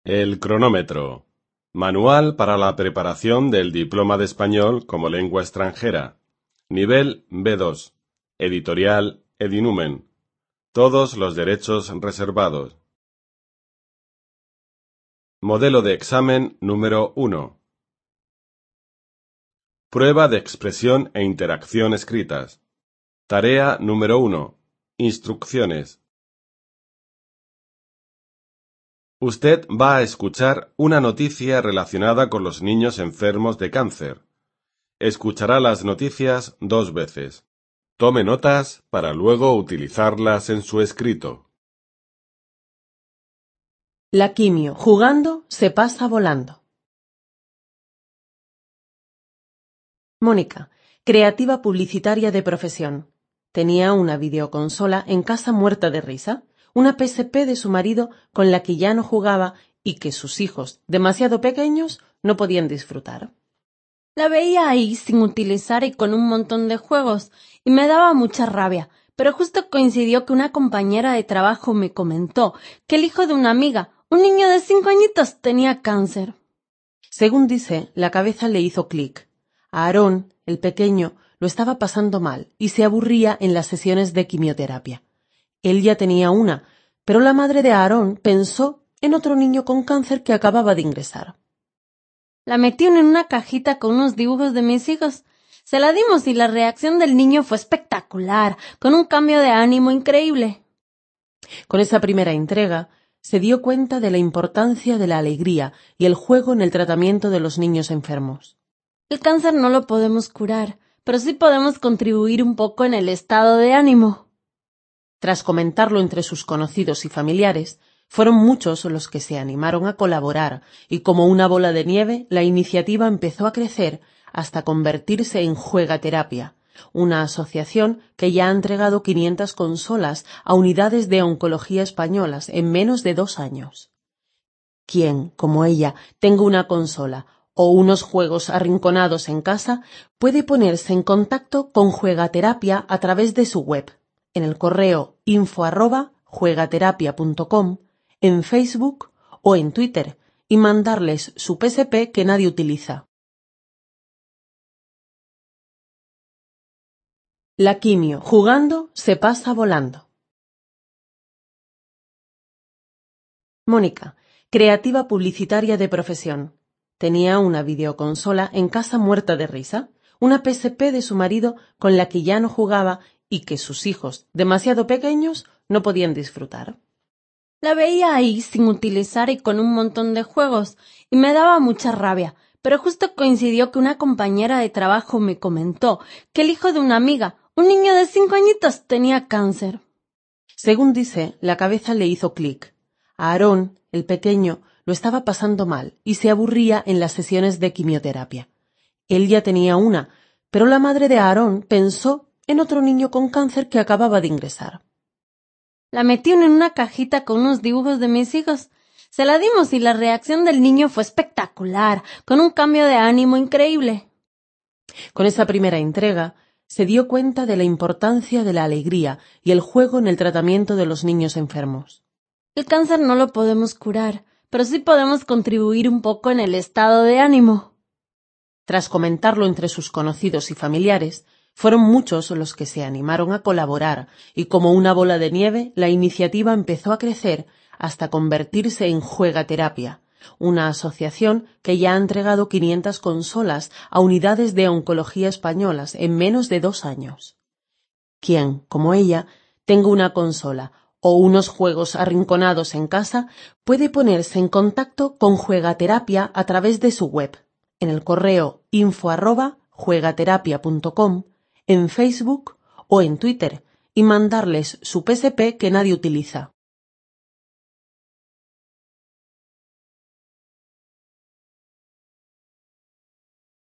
El cronómetro. Manual para la preparación del Diploma de Español como Lengua Extranjera. Nivel B2. Editorial Edinumen. Todos los derechos reservados. Modelo de examen número 1. Prueba de expresión e interacción escritas. Tarea número 1. Instrucciones. Usted va a escuchar una noticia relacionada con los niños enfermos de cáncer. Escuchará las noticias 2 veces. Tome notas para luego utilizarlas en su escrito. La quimio, jugando, se pasa volando. Mónica, creativa publicitaria de profesión. Tenía una videoconsola en casa muerta de risa, una PSP de su marido con la que ya no jugaba y que sus hijos, demasiado pequeños, no podían disfrutar. La veía ahí sin utilizar y con un montón de juegos, y me daba mucha rabia, pero justo coincidió que una compañera de trabajo me comentó que el hijo de una amiga, un niño de 5 añitos, tenía cáncer. Según dice, la cabeza le hizo clic. A Aarón, el pequeño, lo estaba pasando mal y se aburría en las sesiones de quimioterapia. Él ya tenía una, pero la madre de Aarón pensó en otro niño con cáncer que acababa de ingresar. La metieron en una cajita con unos dibujos de mis hijos. Se la dimos y la reacción del niño fue espectacular, con un cambio de ánimo increíble. Con esa primera entrega, se dio cuenta de la importancia de la alegría y el juego en el tratamiento de los niños enfermos. El cáncer no lo podemos curar, pero sí podemos contribuir un poco en el estado de ánimo. Tras comentarlo entre sus conocidos y familiares, fueron muchos los que se animaron a colaborar y como una bola de nieve la iniciativa empezó a crecer hasta convertirse en Juegaterapia, una asociación que ya ha entregado 500 consolas a unidades de oncología españolas en menos de 2 años. Quien, como ella, tenga una consola o unos juegos arrinconados en casa, puede ponerse en contacto con Juegaterapia a través de su web, en el correo info@juegaterapia.com, en Facebook o en Twitter, y mandarles su PSP que nadie utiliza. La quimio, jugando, se pasa volando. Mónica, creativa publicitaria de profesión. Tenía una videoconsola en casa muerta de risa, una PSP de su marido con la que ya no jugaba y que sus hijos, demasiado pequeños, no podían disfrutar. La veía ahí sin utilizar y con un montón de juegos, y me daba mucha rabia, pero justo coincidió que una compañera de trabajo me comentó que el hijo de una amiga, un niño de 5 añitos, tenía cáncer. Según dice, la cabeza le hizo clic. A Aarón, el pequeño, lo estaba pasando mal y se aburría en las sesiones de quimioterapia. Él ya tenía una, pero la madre de Aarón pensó en otro niño con cáncer que acababa de ingresar. La metieron en una cajita con unos dibujos de mis hijos. Se la dimos y la reacción del niño fue espectacular, con un cambio de ánimo increíble. Con esa primera entrega, se dio cuenta de la importancia de la alegría y el juego en el tratamiento de los niños enfermos. El cáncer no lo podemos curar, pero sí podemos contribuir un poco en el estado de ánimo. Tras comentarlo entre sus conocidos y familiares, fueron muchos los que se animaron a colaborar y como una bola de nieve la iniciativa empezó a crecer hasta convertirse en Juegaterapia, una asociación que ya ha entregado 500 consolas a unidades de oncología españolas en menos de 2 años. Quien, como ella, tenga una consola o unos juegos arrinconados en casa, puede ponerse en contacto con Juegaterapia a través de su web, en el correo info@juegaterapia.com, en Facebook o en Twitter, y mandarles su PSP que nadie utiliza.